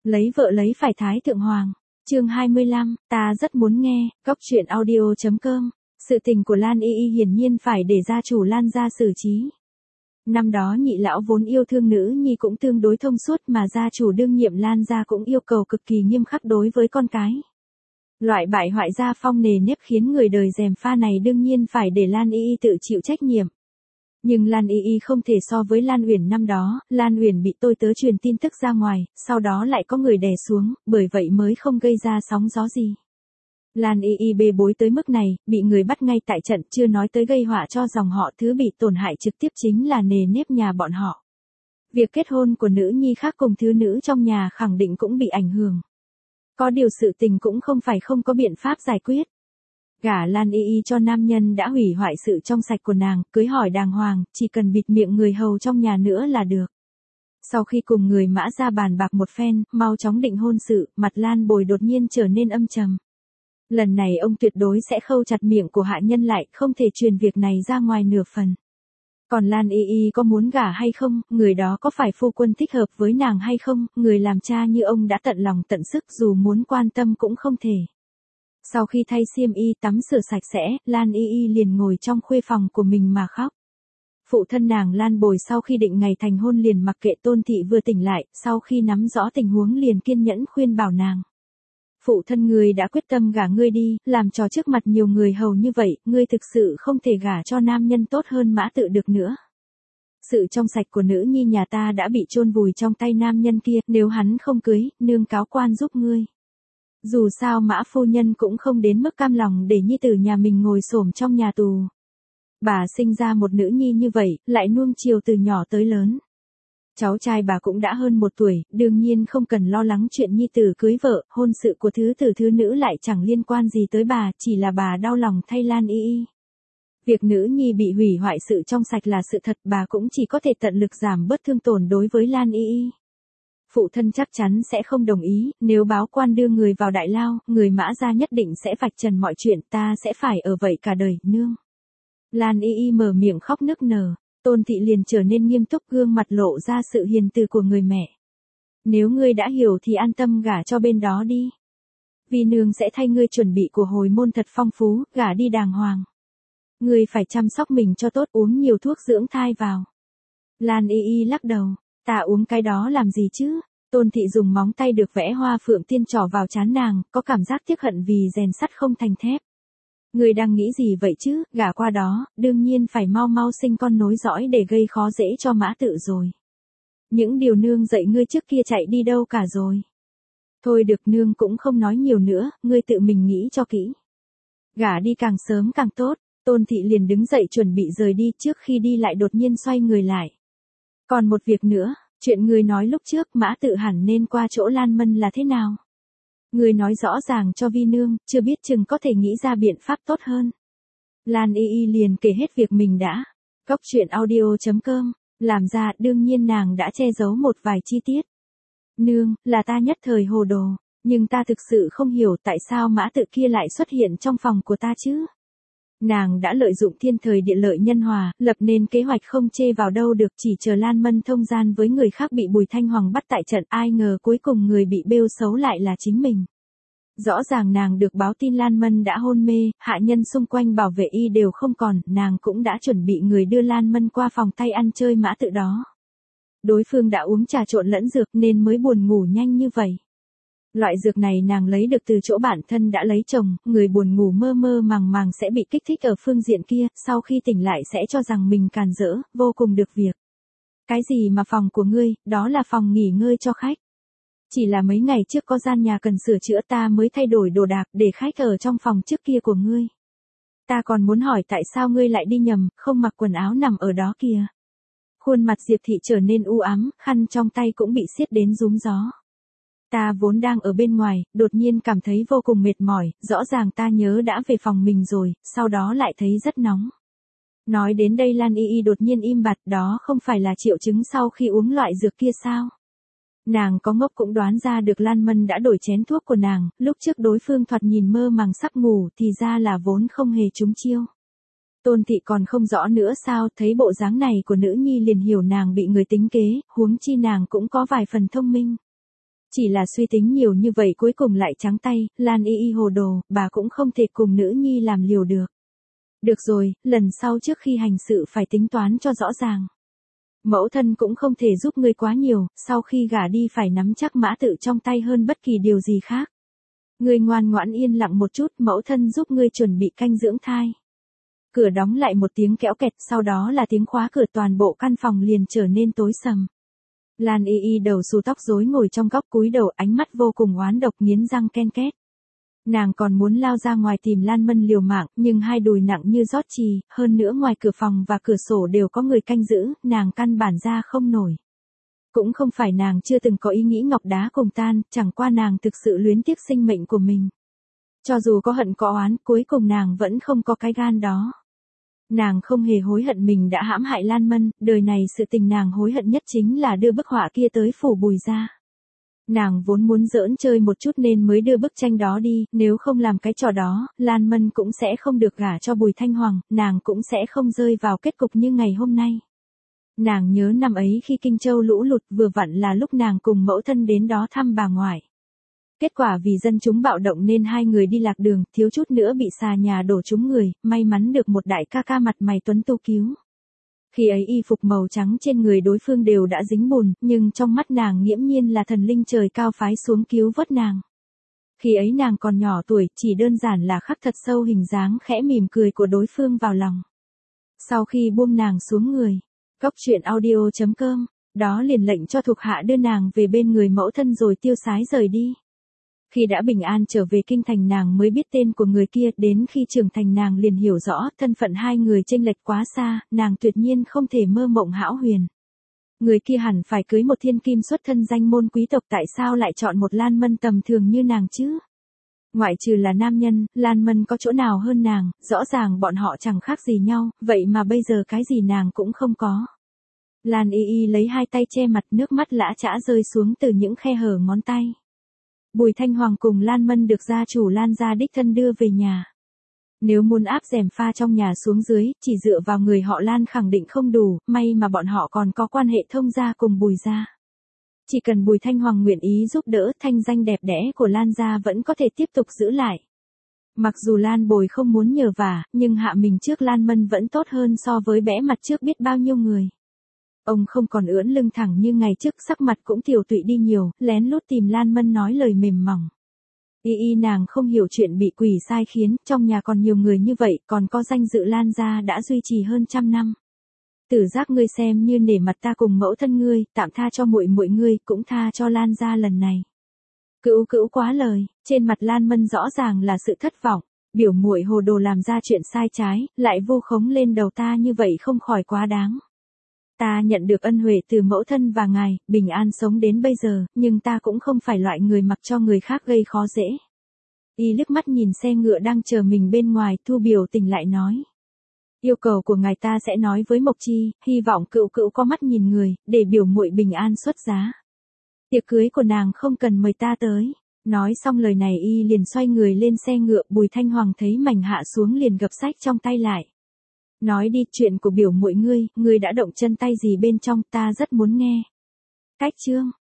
Lấy vợ lấy phải thái thượng hoàng. Chương 25, ta rất muốn nghe, góc truyện audio.com. Sự tình của Lan Y Y hiển nhiên phải để gia chủ Lan gia xử trí. Năm đó nhị lão vốn yêu thương nữ nhi cũng tương đối thông suốt mà gia chủ đương nhiệm Lan gia cũng yêu cầu cực kỳ nghiêm khắc đối với con cái. Loại bại hoại gia phong nề nếp khiến người đời gièm pha này đương nhiên phải để Lan Y Y tự chịu trách nhiệm. Nhưng Lan Y Y không thể so với Lan Uyển năm đó, Lan Uyển bị tôi tớ truyền tin tức ra ngoài, sau đó lại có người đè xuống, bởi vậy mới không gây ra sóng gió gì. Lan Y Y bê bối tới mức này, bị người bắt ngay tại trận, chưa nói tới gây họa cho dòng họ, thứ bị tổn hại trực tiếp chính là nề nếp nhà bọn họ. Việc kết hôn của nữ nhi khác cùng thứ nữ trong nhà khẳng định cũng bị ảnh hưởng. Có điều sự tình cũng không phải không có biện pháp giải quyết. Gả Lan Y Y cho nam nhân đã hủy hoại sự trong sạch của nàng, cưới hỏi đàng hoàng, chỉ cần bịt miệng người hầu trong nhà nữa là được. Sau khi cùng người Mã ra bàn bạc một phen, mau chóng định hôn sự, mặt Lan Bồi đột nhiên trở nên âm trầm. Lần này ông tuyệt đối sẽ khâu chặt miệng của hạ nhân lại, không thể truyền việc này ra ngoài nửa phần. Còn Lan Y Y có muốn gả hay không, người đó có phải phu quân thích hợp với nàng hay không, người làm cha như ông đã tận lòng tận sức, dù muốn quan tâm cũng không thể. Sau khi thay xiêm y tắm rửa sạch sẽ, Lan Y Y liền ngồi trong khuê phòng của mình mà khóc. Phụ thân nàng Lan Bồi sau khi định ngày thành hôn liền mặc kệ Tôn thị vừa tỉnh lại, sau khi nắm rõ tình huống liền kiên nhẫn khuyên bảo nàng. Phụ thân ngươi đã quyết tâm gả ngươi đi, làm trò trước mặt nhiều người hầu như vậy, ngươi thực sự không thể gả cho nam nhân tốt hơn Mã Tự được nữa. Sự trong sạch của nữ nhi nhà ta đã bị chôn vùi trong tay nam nhân kia, nếu hắn không cưới, nương cáo quan giúp ngươi. Dù sao Mã phu nhân cũng không đến mức cam lòng để nhi tử nhà mình ngồi xổm trong nhà tù. Bà sinh ra một nữ nhi như vậy, lại nuông chiều từ nhỏ tới lớn. Cháu trai bà cũng đã hơn 1 tuổi, đương nhiên không cần lo lắng chuyện nhi tử cưới vợ, hôn sự của thứ tử thứ nữ lại chẳng liên quan gì tới bà, chỉ là bà đau lòng thay Lan Y Y. Việc nữ nhi bị hủy hoại sự trong sạch là sự thật, bà cũng chỉ có thể tận lực giảm bớt thương tổn đối với Lan Y Y. Phụ thân chắc chắn sẽ không đồng ý, nếu báo quan đưa người vào đại lao, người Mã gia nhất định sẽ vạch trần mọi chuyện, ta sẽ phải ở vậy cả đời, nương. Lan Y Y mở miệng khóc nức nở, Tôn thị liền trở nên nghiêm túc, gương mặt lộ ra sự hiền từ của người mẹ. Nếu ngươi đã hiểu thì an tâm gả cho bên đó đi. Vì nương sẽ thay ngươi chuẩn bị của hồi môn thật phong phú, gả đi đàng hoàng. Ngươi phải chăm sóc mình cho tốt, uống nhiều thuốc dưỡng thai vào. Lan Y Y lắc đầu, ta uống cái đó làm gì chứ? Tôn thị dùng móng tay được vẽ hoa phượng tiên trỏ vào trán nàng, có cảm giác tiếc hận vì rèn sắt không thành thép. Ngươi đang nghĩ gì vậy chứ, gả qua đó, đương nhiên phải mau mau sinh con nối dõi để gây khó dễ cho Mã Tự rồi. Những điều nương dạy ngươi trước kia chạy đi đâu cả rồi. Thôi được, nương cũng không nói nhiều nữa, ngươi tự mình nghĩ cho kỹ. Gả đi càng sớm càng tốt. Tôn thị liền đứng dậy chuẩn bị rời đi, trước khi đi lại đột nhiên xoay người lại. Còn một việc nữa, chuyện ngươi nói lúc trước Mã Tự hẳn nên qua chỗ Lan Mân là thế nào? Ngươi nói rõ ràng cho vi nương, chưa biết chừng có thể nghĩ ra biện pháp tốt hơn. Lan Y Y liền kể hết việc mình đã. Góc truyện audio.com, làm ra, đương nhiên nàng đã che giấu một vài chi tiết. Nương, là ta nhất thời hồ đồ, nhưng ta thực sự không hiểu tại sao Mã Tự kia lại xuất hiện trong phòng của ta chứ. Nàng đã lợi dụng thiên thời địa lợi nhân hòa, lập nên kế hoạch không chê vào đâu được, chỉ chờ Lan Mân thông gian với người khác bị Bùi Thanh Hoàng bắt tại trận, ai ngờ cuối cùng người bị bêu xấu lại là chính mình. Rõ ràng nàng được báo tin Lan Mân đã hôn mê, hạ nhân xung quanh bảo vệ y đều không còn, nàng cũng đã chuẩn bị người đưa Lan Mân qua phòng thay ăn chơi Mã Tự đó. Đối phương đã uống trà trộn lẫn dược nên mới buồn ngủ nhanh như vậy. Loại dược này nàng lấy được từ chỗ bản thân đã lấy chồng, người buồn ngủ mơ mơ màng màng sẽ bị kích thích ở phương diện kia, sau khi tỉnh lại sẽ cho rằng mình càn rỡ, vô cùng được việc. Cái gì mà phòng của ngươi, đó là phòng nghỉ ngơi cho khách. Chỉ là mấy ngày trước có gian nhà cần sửa chữa ta mới thay đổi đồ đạc để khách ở trong phòng trước kia của ngươi. Ta còn muốn hỏi tại sao ngươi lại đi nhầm, không mặc quần áo nằm ở đó kìa. Khuôn mặt Diệp Thị trở nên u ám, khăn trong tay cũng bị siết đến rúm gió. Ta vốn đang ở bên ngoài, đột nhiên cảm thấy vô cùng mệt mỏi, rõ ràng ta nhớ đã về phòng mình rồi, sau đó lại thấy rất nóng. Nói đến đây Lan Y Y đột nhiên im bặt, đó không phải là triệu chứng sau khi uống loại dược kia sao? Nàng có ngốc cũng đoán ra được Lan Mân đã đổi chén thuốc của nàng, lúc trước đối phương thoạt nhìn mơ màng sắp ngủ thì ra là vốn không hề trúng chiêu. Tôn thị còn không rõ nữa sao, thấy bộ dáng này của nữ nhi liền hiểu nàng bị người tính kế, huống chi nàng cũng có vài phần thông minh. Chỉ là suy tính nhiều như vậy cuối cùng lại trắng tay, Lan Y Y hồ đồ, bà cũng không thể cùng nữ nhi làm liều được. Được rồi, lần sau trước khi hành sự phải tính toán cho rõ ràng. Mẫu thân cũng không thể giúp ngươi quá nhiều, sau khi gả đi phải nắm chắc mã tự trong tay hơn bất kỳ điều gì khác. Ngươi ngoan ngoãn yên lặng một chút, mẫu thân giúp ngươi chuẩn bị canh dưỡng thai. Cửa đóng lại một tiếng kéo kẹt, sau đó là tiếng khóa cửa, toàn bộ căn phòng liền trở nên tối sầm. Lan Y Y đầu xù tóc rối ngồi trong góc cúi đầu, ánh mắt vô cùng oán độc, nghiến răng ken két. Nàng còn muốn lao ra ngoài tìm Lan Mân liều mạng, nhưng hai đùi nặng như rót chì, hơn nữa ngoài cửa phòng và cửa sổ đều có người canh giữ, nàng căn bản ra không nổi. Cũng không phải nàng chưa từng có ý nghĩ ngọc đá cùng tan, chẳng qua nàng thực sự luyến tiếc sinh mệnh của mình. Cho dù có hận có oán, cuối cùng nàng vẫn không có cái gan đó. Nàng không hề hối hận mình đã hãm hại Lan Mân, đời này sự tình nàng hối hận nhất chính là đưa bức họa kia tới phủ Bùi gia. Nàng vốn muốn giỡn chơi một chút nên mới đưa bức tranh đó đi, nếu không làm cái trò đó, Lan Mân cũng sẽ không được gả cho Bùi Thanh Hoàng, nàng cũng sẽ không rơi vào kết cục như ngày hôm nay. Nàng nhớ năm ấy khi Kinh Châu lũ lụt, vừa vặn là lúc nàng cùng mẫu thân đến đó thăm bà ngoại. Kết quả vì dân chúng bạo động nên hai người đi lạc đường, thiếu chút nữa bị xà nhà đổ trúng người, may mắn được một đại ca ca mặt mày tuấn tu cứu. Khi ấy y phục màu trắng trên người đối phương đều đã dính bùn, nhưng trong mắt nàng nghiễm nhiên là thần linh trời cao phái xuống cứu vớt nàng. Khi ấy nàng còn nhỏ tuổi, chỉ đơn giản là khắc thật sâu hình dáng khẽ mỉm cười của đối phương vào lòng. Sau khi buông nàng xuống người, Cóc truyện audio.com, đó liền lệnh cho thuộc hạ đưa nàng về bên người mẫu thân rồi tiêu sái rời đi. Khi đã bình an trở về kinh thành nàng mới biết tên của người kia, đến khi trưởng thành nàng liền hiểu rõ thân phận hai người chênh lệch quá xa, nàng tuyệt nhiên không thể mơ mộng hão huyền. Người kia hẳn phải cưới một thiên kim xuất thân danh môn quý tộc, tại sao lại chọn một Lan Mân tầm thường như nàng chứ? Ngoại trừ là nam nhân, Lan Mân có chỗ nào hơn nàng, rõ ràng bọn họ chẳng khác gì nhau, vậy mà bây giờ cái gì nàng cũng không có. Lan Y Y lấy hai tay che mặt, nước mắt lã chã rơi xuống từ những khe hở ngón tay. Bùi Thanh Hoàng cùng Lan Mân được gia chủ Lan gia đích thân đưa về nhà. Nếu muốn áp rèm pha trong nhà xuống dưới, chỉ dựa vào người họ Lan khẳng định không đủ, may mà bọn họ còn có quan hệ thông gia cùng Bùi gia. Chỉ cần Bùi Thanh Hoàng nguyện ý giúp đỡ, thanh danh đẹp đẽ của Lan gia vẫn có thể tiếp tục giữ lại. Mặc dù Lan Bồi không muốn nhờ vả, nhưng hạ mình trước Lan Mân vẫn tốt hơn so với bẽ mặt trước biết bao nhiêu người. Ông không còn ưỡn lưng thẳng như ngày trước, sắc mặt cũng tiều tụy đi nhiều, lén lút tìm Lan Mân nói lời mềm mỏng. Y Y nàng không hiểu chuyện bị quỷ sai khiến, trong nhà còn nhiều người như vậy, còn có danh dự Lan gia đã duy trì hơn 100 năm. Tử Giác ngươi xem như nể mặt ta cùng mẫu thân ngươi, tạm tha cho muội muội ngươi, cũng tha cho Lan gia lần này. Cữu cữu quá lời, trên mặt Lan Mân rõ ràng là sự thất vọng, biểu muội hồ đồ làm ra chuyện sai trái, lại vu khống lên đầu ta như vậy không khỏi quá đáng. Ta nhận được ân huệ từ mẫu thân và ngài, bình an sống đến bây giờ, nhưng ta cũng không phải loại người mặc cho người khác gây khó dễ. Y liếc mắt nhìn xe ngựa đang chờ mình bên ngoài, thu biểu tình lại nói. Yêu cầu của ngài ta sẽ nói với Mộc Chi, hy vọng cữu cữu có mắt nhìn người, để biểu muội bình an xuất giá. Tiệc cưới của nàng không cần mời ta tới. Nói xong lời này Y liền xoay người lên xe ngựa, Bùi Thanh Hoàng thấy mảnh hạ xuống liền gập sách trong tay lại. Nói đi, chuyện của biểu muội ngươi đã động chân tay gì bên trong, ta rất muốn nghe. Cách chương